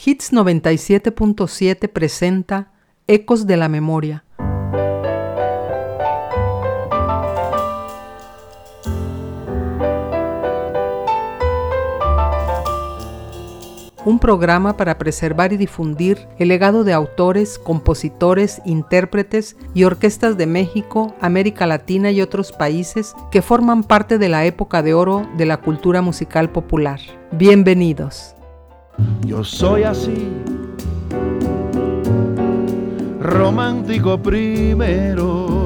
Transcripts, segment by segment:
Hits 97.7 presenta Ecos de la Memoria. Un programa para preservar y difundir el legado de autores, compositores, intérpretes y orquestas de México, América Latina y otros países que forman parte de la época de oro de la cultura musical popular. Bienvenidos. Yo soy así, romántico primero.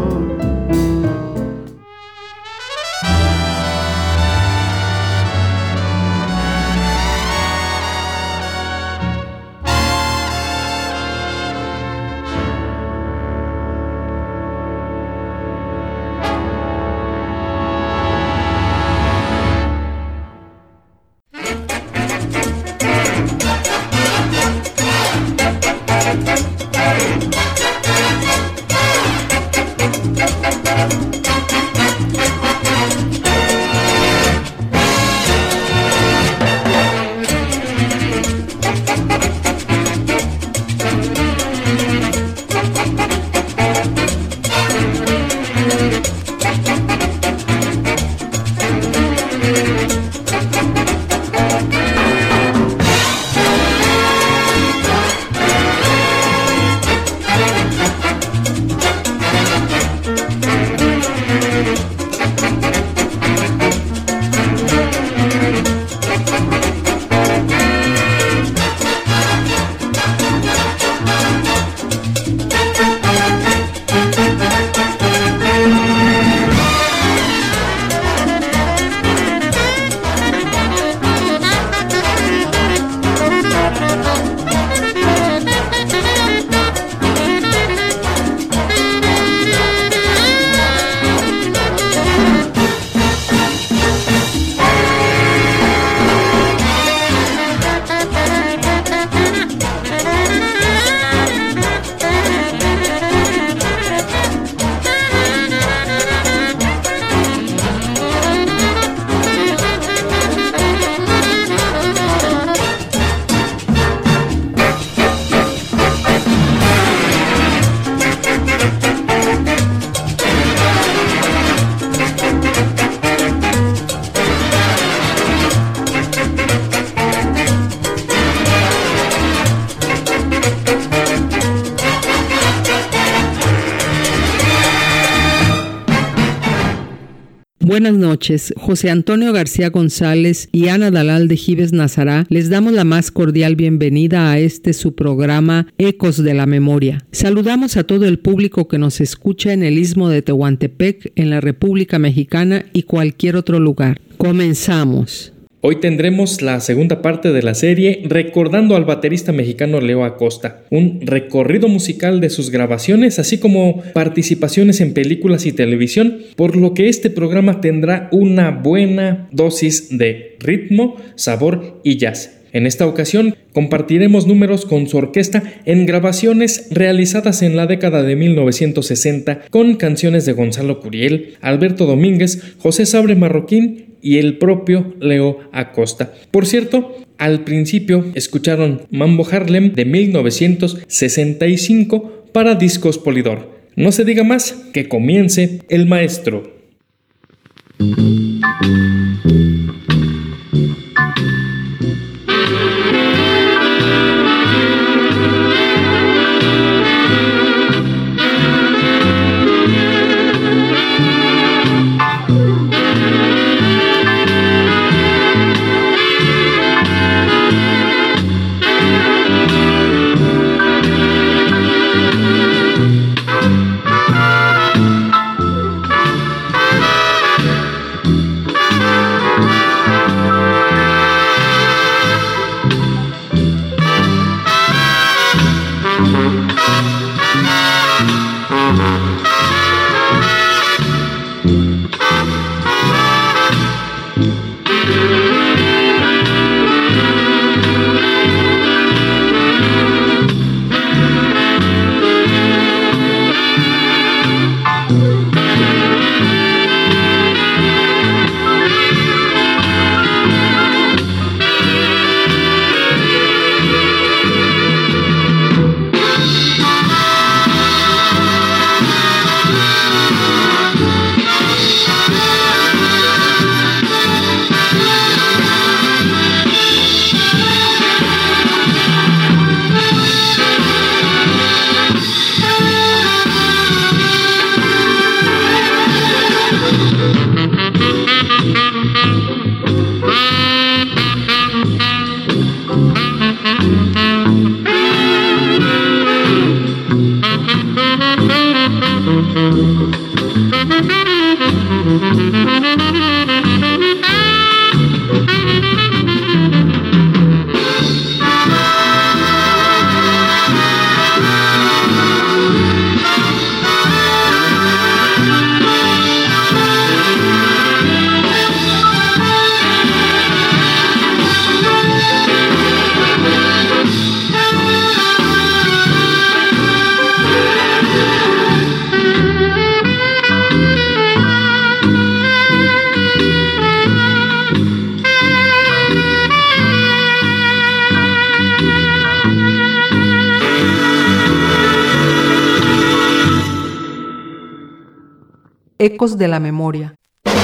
Buenas noches, José Antonio García González y Ana Dalal de Gives Nazará les damos la más cordial bienvenida a su programa Ecos de la Memoria. Saludamos a todo el público que nos escucha en el Istmo de Tehuantepec, en la República Mexicana y cualquier otro lugar. Comenzamos. Hoy tendremos la segunda parte de la serie recordando al baterista mexicano Leo Acosta, un recorrido musical de sus grabaciones, así como participaciones en películas y televisión, por lo que este programa tendrá una buena dosis de ritmo, sabor y jazz. En esta ocasión compartiremos números con su orquesta en grabaciones realizadas en la década de 1960 con canciones de Gonzalo Curiel, Alberto Domínguez, José Sabre Marroquín y el propio Leo Acosta. Por cierto, al principio escucharon Mambo Harlem de 1965 para Discos Polydor. No se diga más, que comience el maestro. Ecos de la Memoria.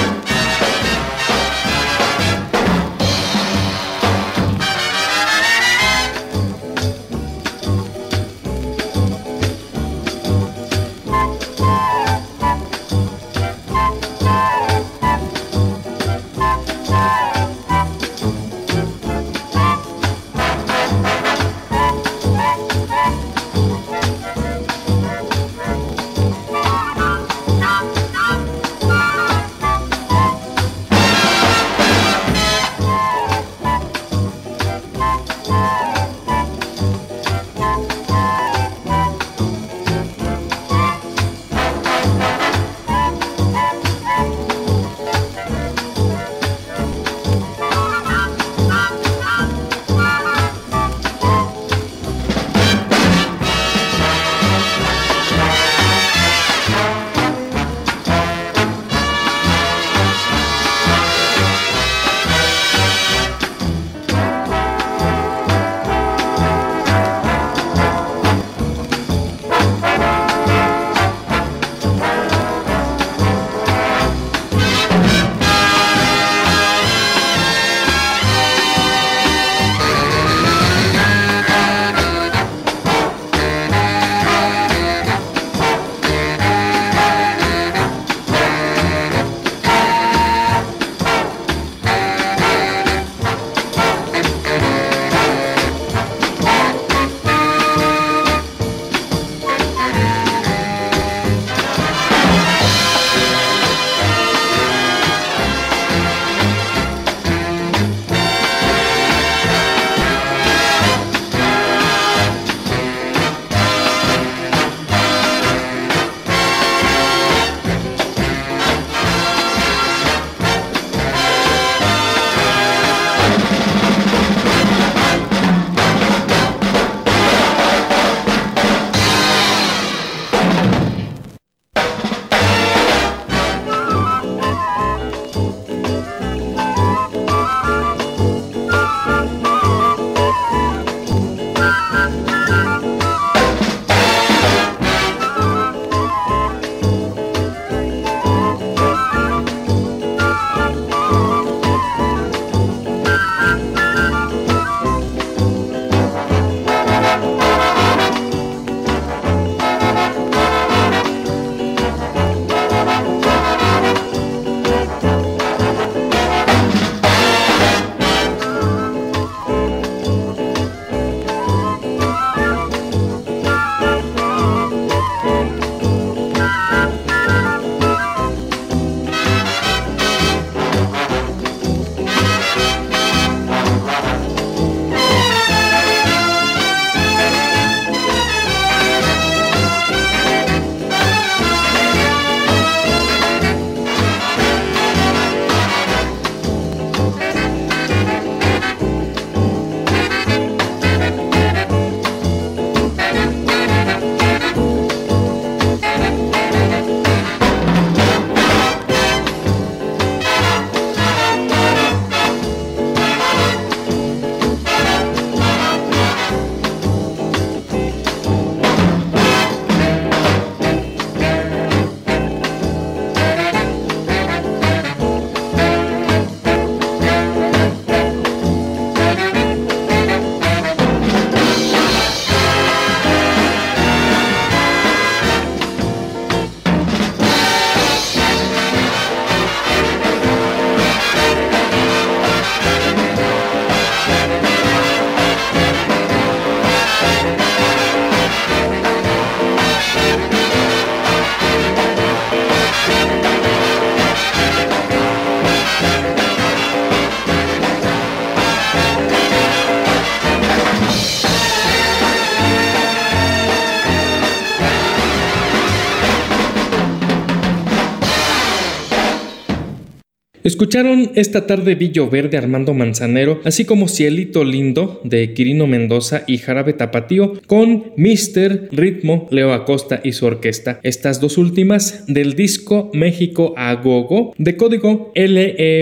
Escucharon esta tarde Villo Verde Armando Manzanero, así como Cielito Lindo de Quirino Mendoza y Jarabe Tapatío con Mr. Ritmo Leo Acosta y su orquesta. Estas dos últimas del disco México a Gogo de código LEM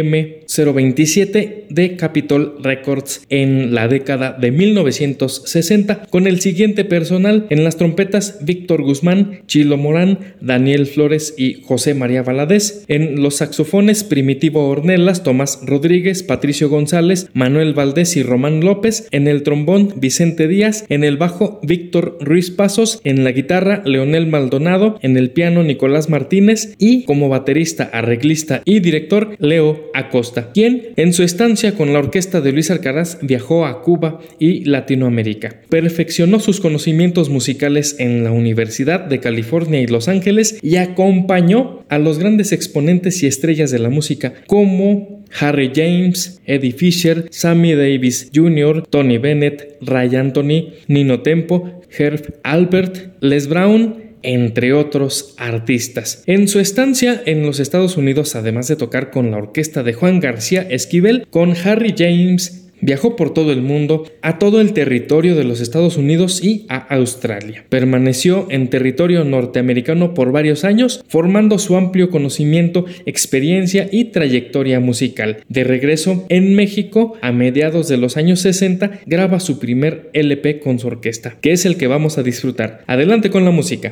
027 de Capitol Records en la década de 1960, con el siguiente personal: en las trompetas Víctor Guzmán, Chilo Morán, Daniel Flores y José María Valadez; en los saxofones Primitivo Ornelas, Tomás Rodríguez, Patricio González, Manuel Valdés y Román López; en el trombón Vicente Díaz; en el bajo Víctor Ruiz Pasos; en la guitarra Leonel Maldonado; en el piano Nicolás Martínez; y como baterista, arreglista y director Leo Acosta, quien en su estancia con la orquesta de Luis Alcaraz viajó a Cuba y Latinoamérica. Perfeccionó sus conocimientos musicales en la Universidad de California y Los Ángeles y acompañó a los grandes exponentes y estrellas de la música como Harry James, Eddie Fisher, Sammy Davis Jr., Tony Bennett, Ray Anthony, Nino Tempo, Herb Alpert, Les Brown, entre otros artistas. En su estancia en los Estados Unidos, además de tocar con la orquesta de Juan García Esquivel, con Harry James viajó por todo el mundo, a todo el territorio de los Estados Unidos y a Australia. Permaneció en territorio norteamericano por varios años, formando su amplio conocimiento, experiencia y trayectoria musical. De regreso en México, a mediados de los años 60, graba su primer LP con su orquesta, que es el que vamos a disfrutar. Adelante con la música.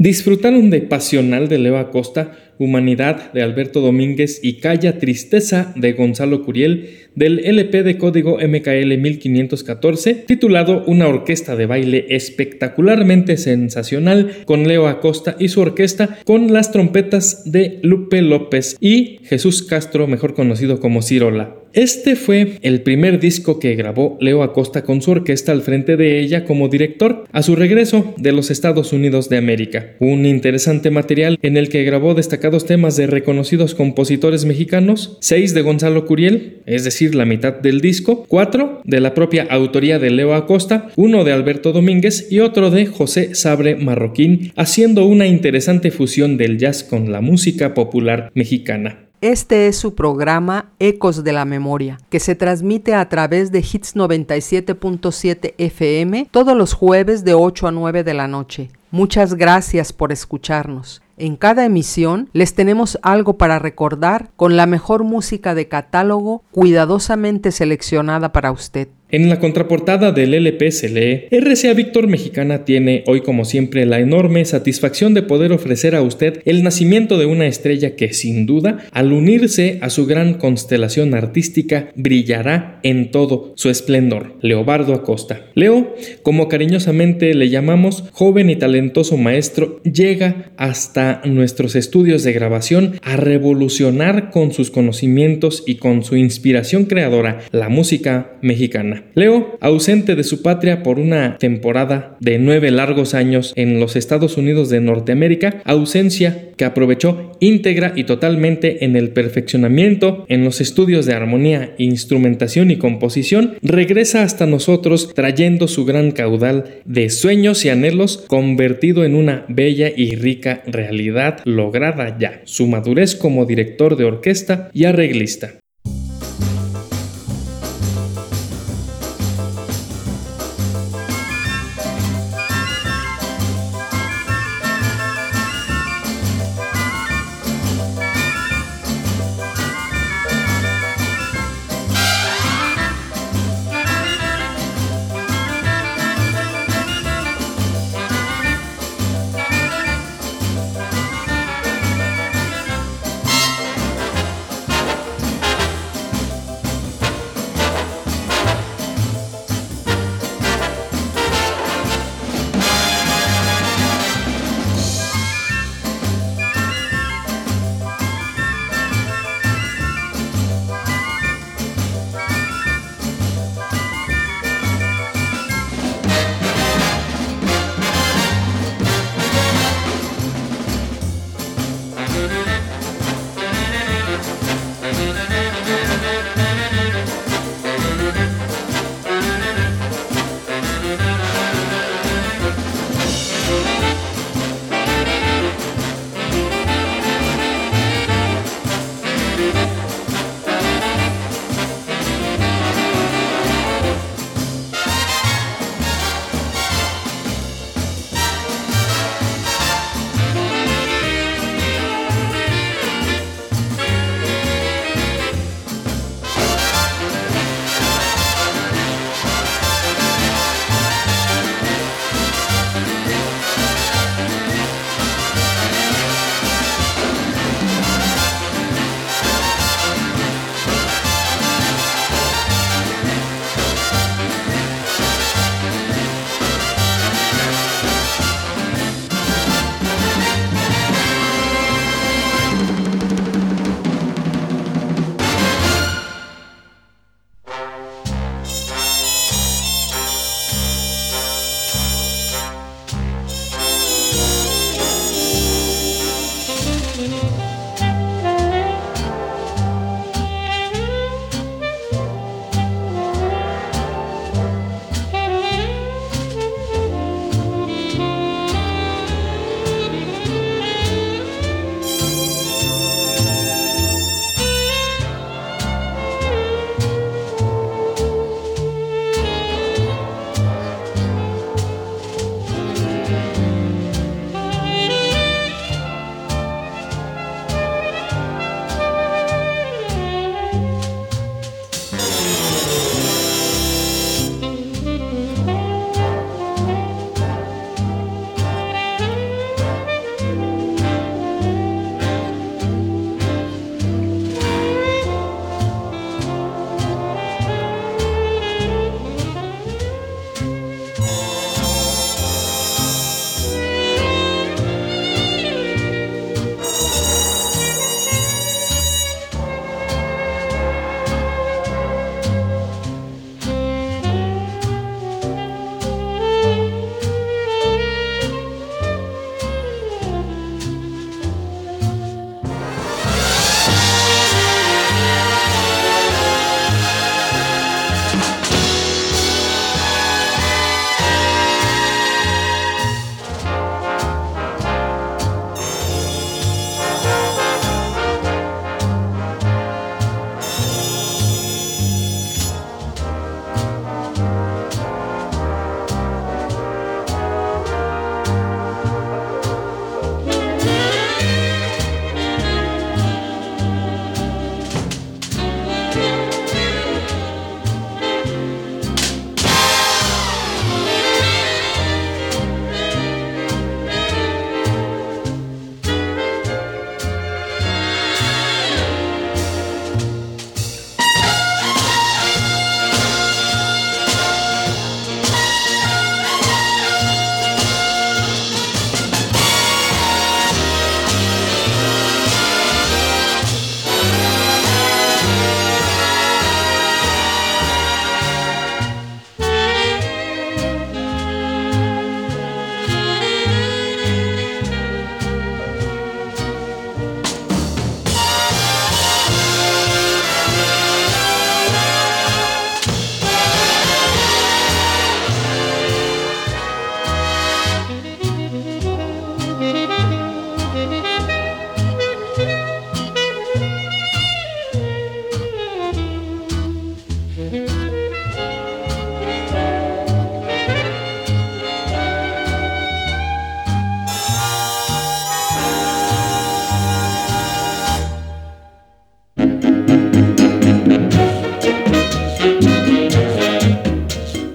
disfrutaron de Pasional de Leo Acosta, Humanidad de Alberto Domínguez y Calla Tristeza de Gonzalo Curiel del LP de código MKL 1514, titulado Una orquesta de baile espectacularmente sensacional, con Leo Acosta y su orquesta, con las trompetas de Lupe López y Jesús Castro, mejor conocido como Cirola. Este fue el primer disco que grabó Leo Acosta con su orquesta al frente de ella como director a su regreso de los Estados Unidos de América. Un interesante material en el que grabó destacados temas de reconocidos compositores mexicanos, 6 de Gonzalo Curiel, es decir, la mitad del disco, 4 de la propia autoría de Leo Acosta, 1 de Alberto Domínguez y otro de José Sabre Marroquín, haciendo una interesante fusión del jazz con la música popular mexicana. Este es su programa Ecos de la Memoria, que se transmite a través de Hits 97.7 FM todos los jueves de 8 a 9 de la noche. Muchas gracias por escucharnos. En cada emisión les tenemos algo para recordar con la mejor música de catálogo cuidadosamente seleccionada para usted. En la contraportada del LP se lee: RCA Víctor Mexicana tiene hoy como siempre la enorme satisfacción de poder ofrecer a usted el nacimiento de una estrella que sin duda, al unirse a su gran constelación artística, brillará en todo su esplendor. Leobardo Acosta. Leo, como cariñosamente le llamamos, joven y talentoso maestro, llega hasta nuestros estudios de grabación a revolucionar con sus conocimientos y con su inspiración creadora la música mexicana. Leo, ausente de su patria por una temporada de 9 largos años en los Estados Unidos de Norteamérica, ausencia que aprovechó íntegra y totalmente en el perfeccionamiento en los estudios de armonía, instrumentación y composición, regresa hasta nosotros trayendo su gran caudal de sueños y anhelos convertido en una bella y rica realidad lograda ya, su madurez como director de orquesta y arreglista.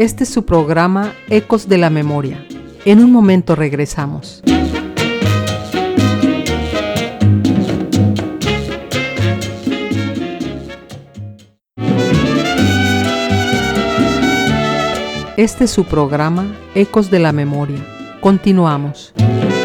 Este es su programa Ecos de la Memoria. En un momento regresamos. Este es su programa Ecos de la Memoria. Continuamos.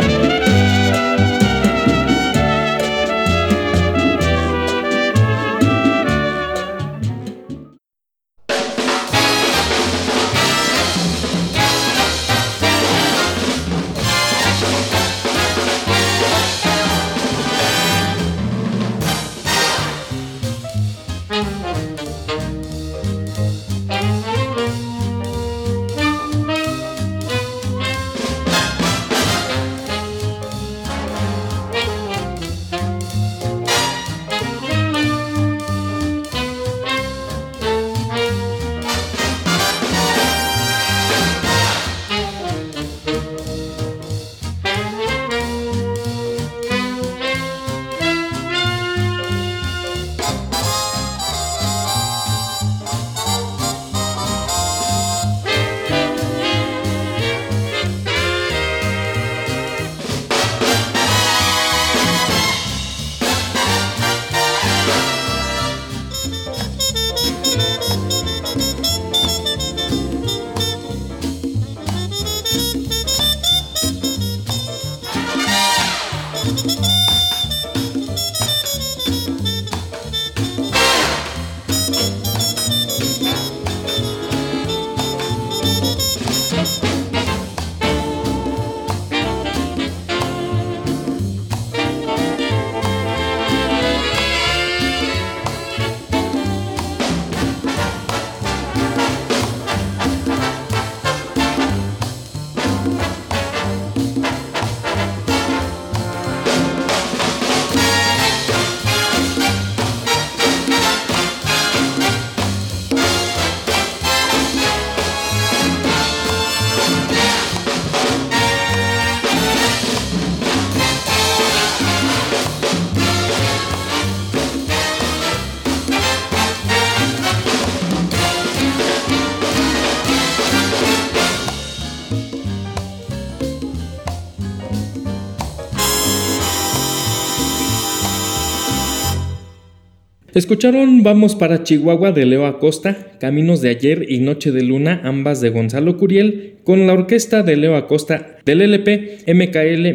Escucharon Vamos para Chihuahua de Leo Acosta, Caminos de Ayer y Noche de Luna, ambas de Gonzalo Curiel, con la orquesta de Leo Acosta del LP MKL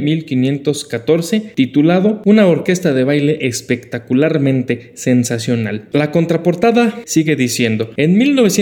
1514, titulado Una orquesta de baile espectacularmente sensacional. La contraportada sigue diciendo: en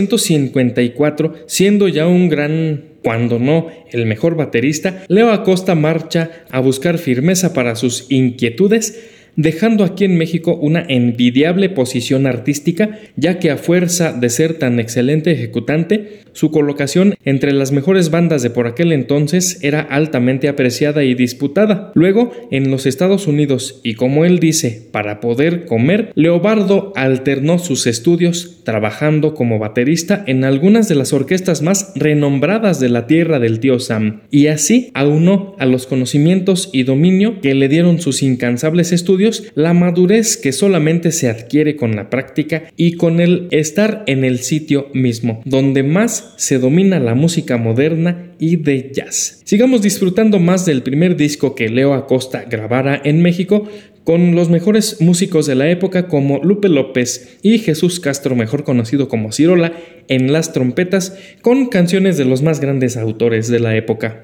1954, siendo ya un gran, cuando no el mejor baterista, Leo Acosta marcha a buscar firmeza para sus inquietudes, dejando aquí en México una envidiable posición artística, ya que a fuerza de ser tan excelente ejecutante, su colocación entre las mejores bandas de por aquel entonces era altamente apreciada y disputada. Luego, en los Estados Unidos, y como él dice, para poder comer, Leobardo alternó sus estudios trabajando como baterista en algunas de las orquestas más renombradas de la tierra del tío Sam, y así aunó a los conocimientos y dominio que le dieron sus incansables estudios la madurez que solamente se adquiere con la práctica y con el estar en el sitio mismo, donde más se domina la música moderna y de jazz. Sigamos disfrutando más del primer disco que Leo Acosta grabara en México, con los mejores músicos de la época como Lupe López y Jesús Castro, mejor conocido como Cirola, en las trompetas, con canciones de los más grandes autores de la época.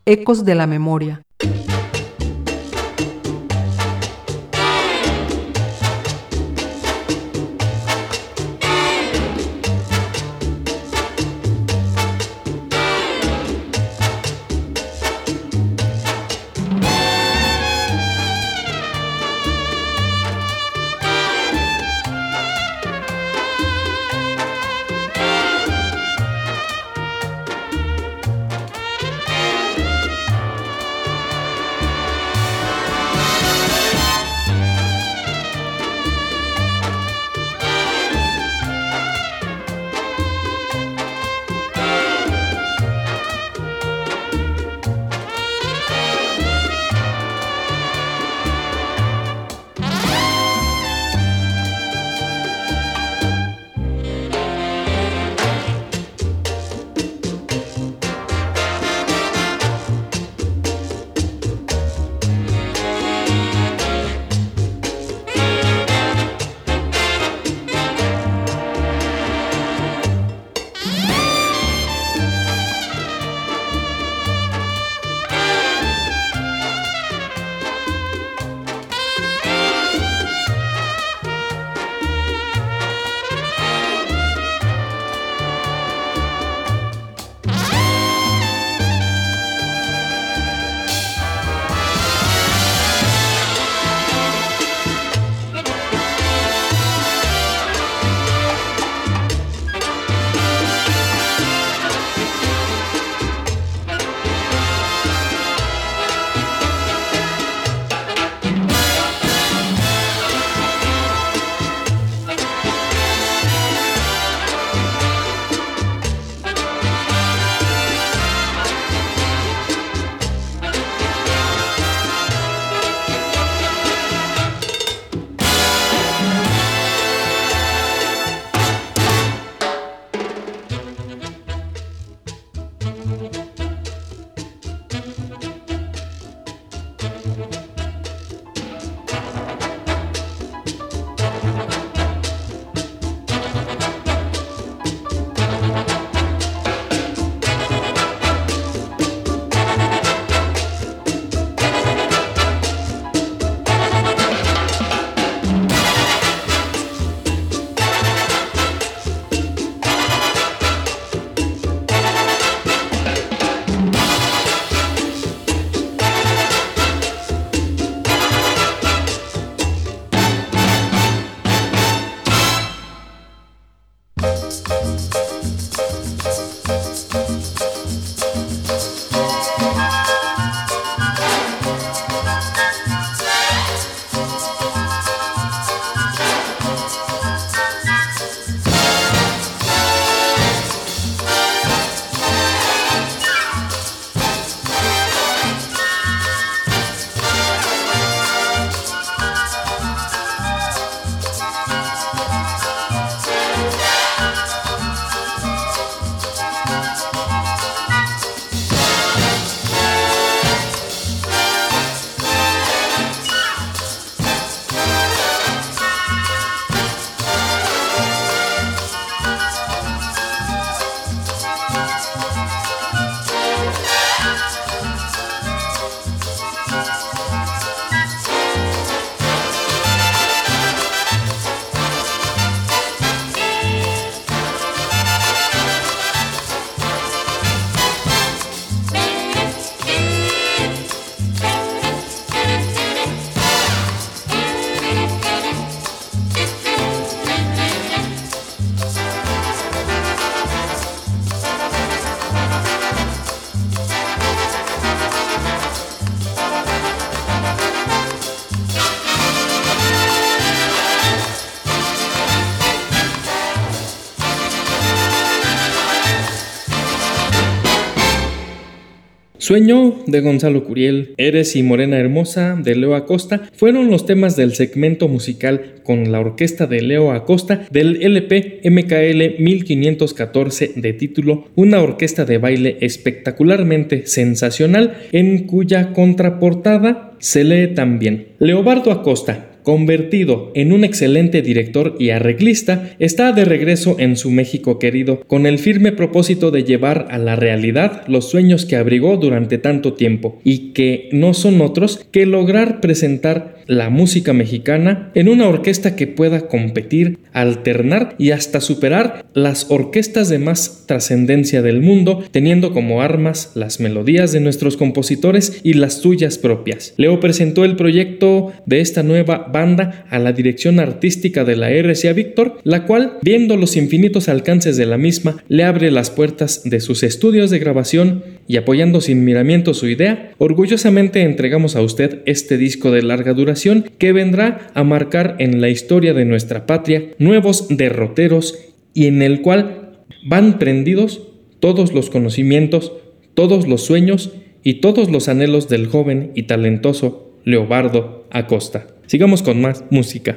Ecos de la Memoria. Sueño de Gonzalo Curiel, Eres y Morena Hermosa de Leo Acosta fueron los temas del segmento musical con la orquesta de Leo Acosta del LP MKL 1514 de título Una orquesta de baile espectacularmente sensacional, en cuya contraportada se lee también: Leobardo Acosta, convertido en un excelente director y arreglista, está de regreso en su México querido, con el firme propósito de llevar a la realidad los sueños que abrigó durante tanto tiempo, y que no son otros que lograr presentar la música mexicana en una orquesta que pueda competir, alternar y hasta superar las orquestas de más trascendencia del mundo, teniendo como armas las melodías de nuestros compositores y las suyas propias. Leo presentó el proyecto de esta nueva banda a la dirección artística de la RCA Víctor, la cual, viendo los infinitos alcances de la misma, le abre las puertas de sus estudios de grabación y, apoyando sin miramiento su idea, orgullosamente entregamos a usted este disco de larga duración que vendrá a marcar en la historia de nuestra patria nuevos derroteros y en el cual van prendidos todos los conocimientos, todos los sueños y todos los anhelos del joven y talentoso Leobardo Acosta. Sigamos con más música.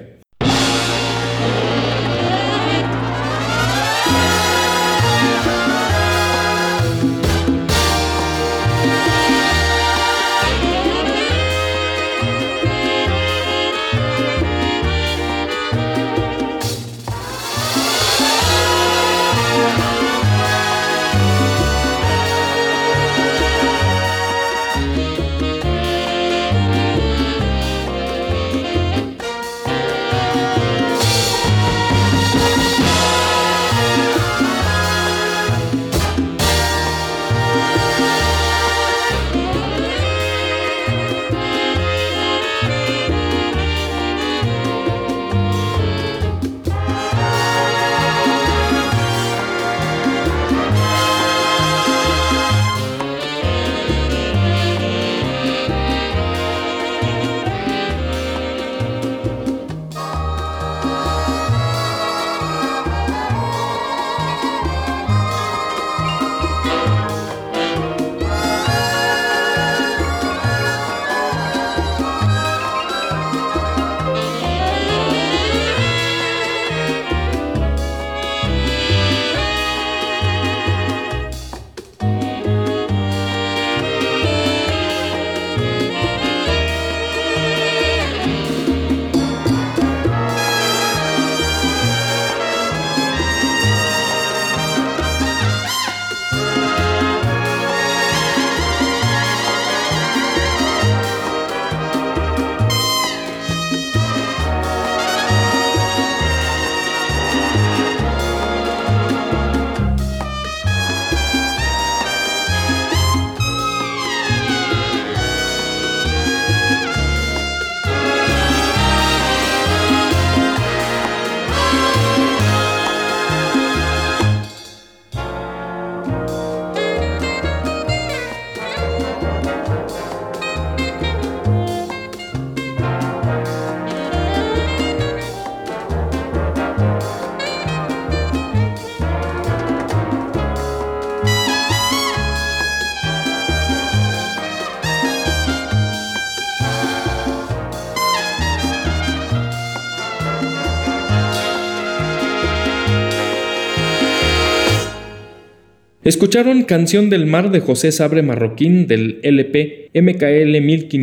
Escucharon Canción del Mar de José Sabre Marroquín del LP MKL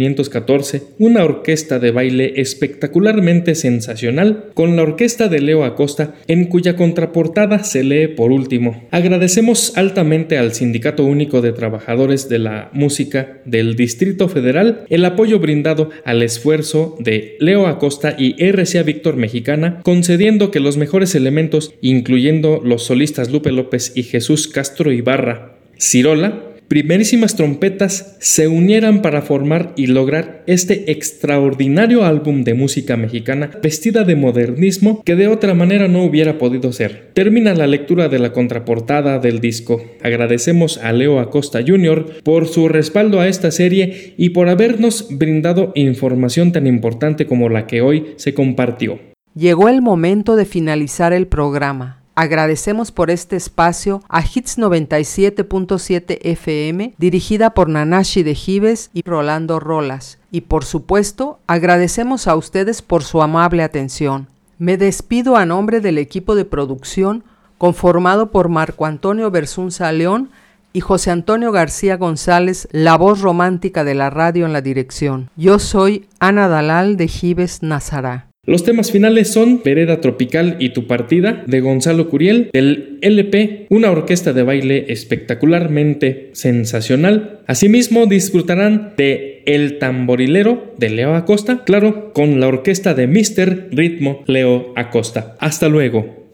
1514, una orquesta de baile espectacularmente sensacional, con la orquesta de Leo Acosta, en cuya contraportada se lee por último: agradecemos altamente al Sindicato Único de Trabajadores de la Música del Distrito Federal el apoyo brindado al esfuerzo de Leo Acosta y RCA Víctor Mexicana, concediendo que los mejores elementos, incluyendo los solistas Lupe López y Jesús Castro Ibarra Cirola, primerísimas trompetas, se unieran para formar y lograr este extraordinario álbum de música mexicana vestida de modernismo que de otra manera no hubiera podido ser. Termina la lectura de la contraportada del disco. Agradecemos a Leo Acosta Jr. por su respaldo a esta serie y por habernos brindado información tan importante como la que hoy se compartió. Llegó el momento de finalizar el programa. Agradecemos por este espacio a Hits 97.7 FM, dirigida por Nanashi de Gives y Rolando Rolas. Y por supuesto, agradecemos a ustedes por su amable atención. Me despido a nombre del equipo de producción, conformado por Marco Antonio Bersunza León, y José Antonio García González, la voz romántica de la radio en la dirección. Yo soy Ana Dalal de Gives Nazará. Los temas finales son Vereda Tropical y Tu Partida, de Gonzalo Curiel, del LP Una Orquesta de Baile Espectacularmente Sensacional. Asimismo, disfrutarán de El Tamborilero, de Leo Acosta, claro, con la orquesta de Mr. Ritmo Leo Acosta. Hasta luego.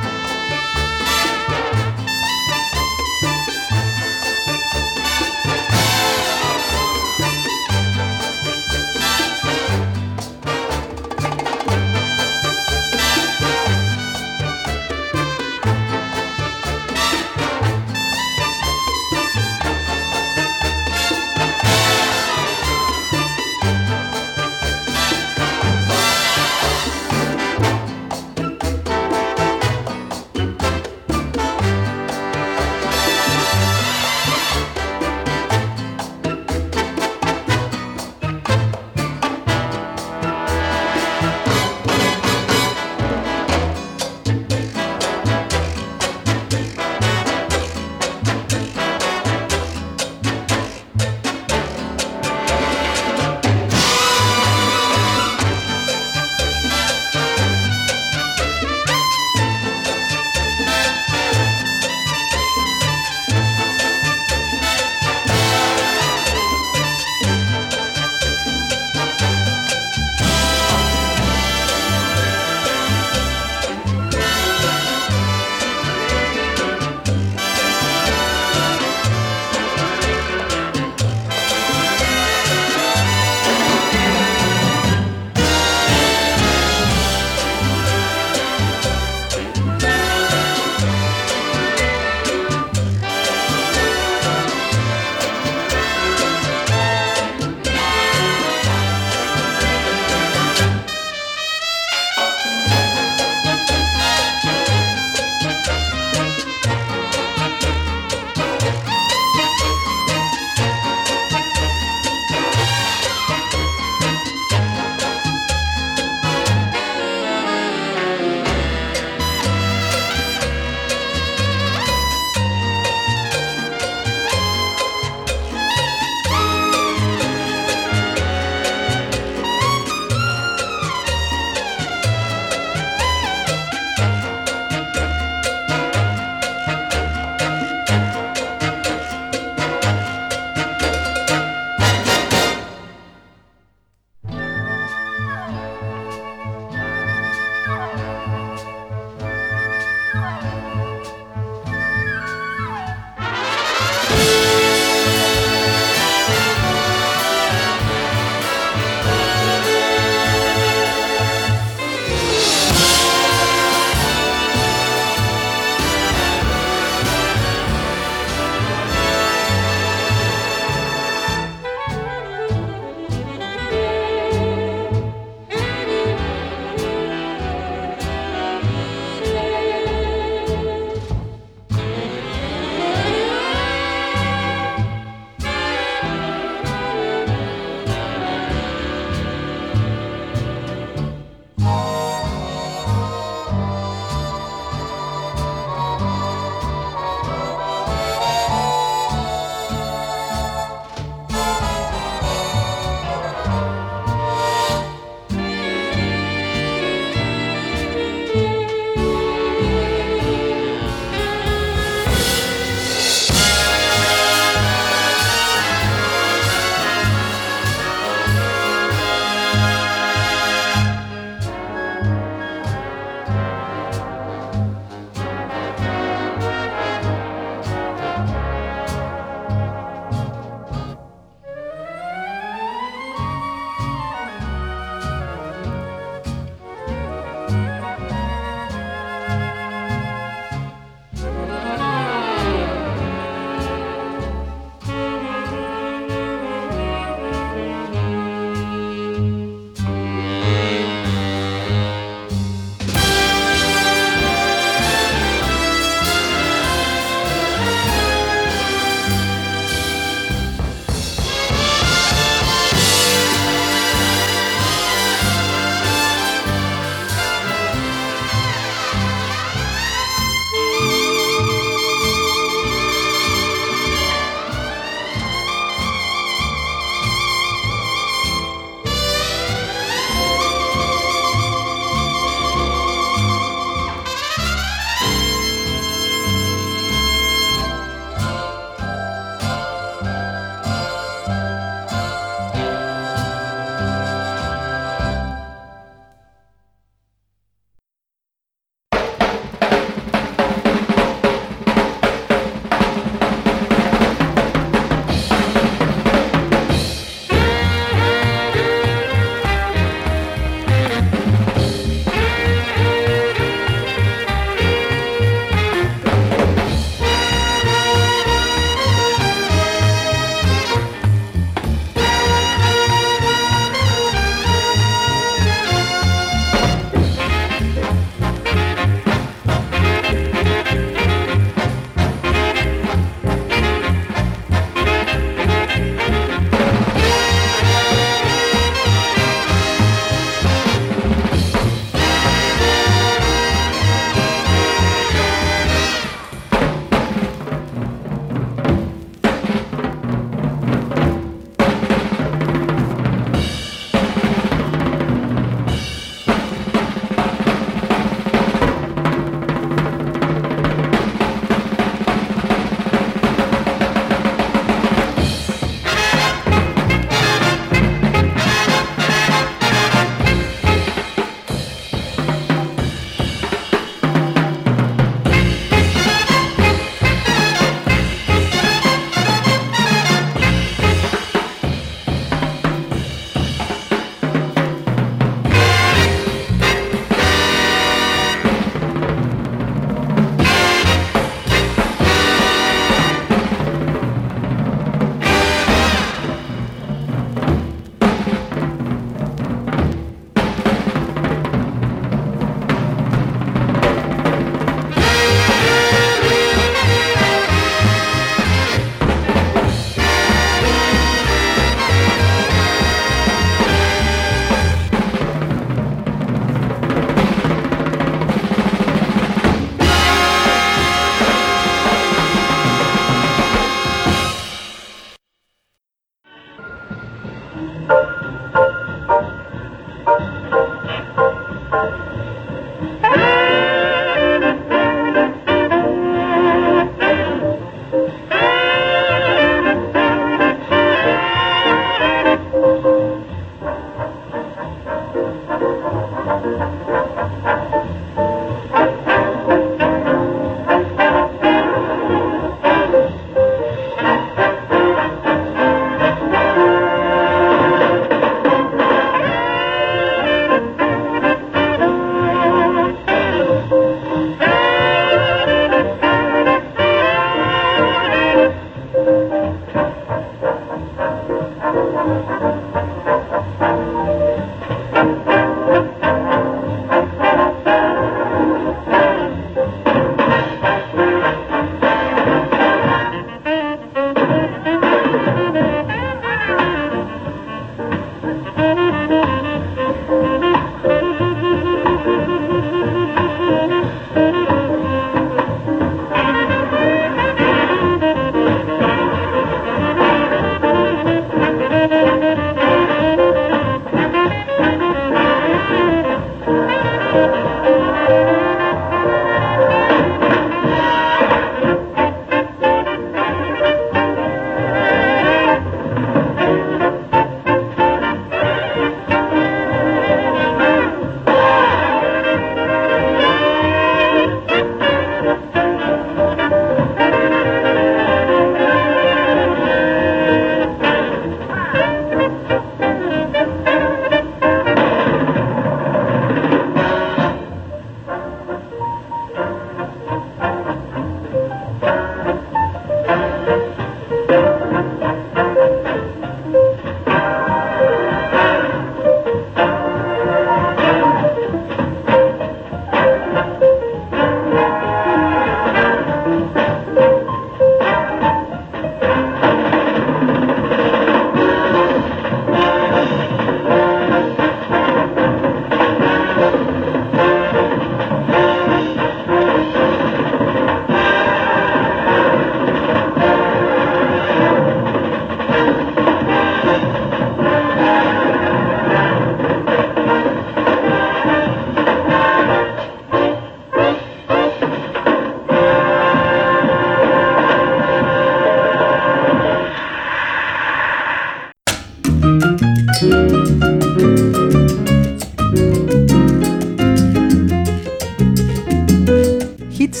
Hits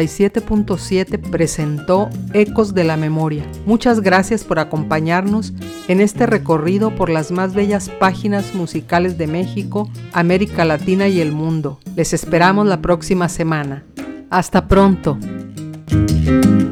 97.7 presentó Ecos de la Memoria. Muchas gracias por acompañarnos en este recorrido por las más bellas páginas musicales de México, América Latina y el mundo. Les esperamos la próxima semana. Hasta pronto.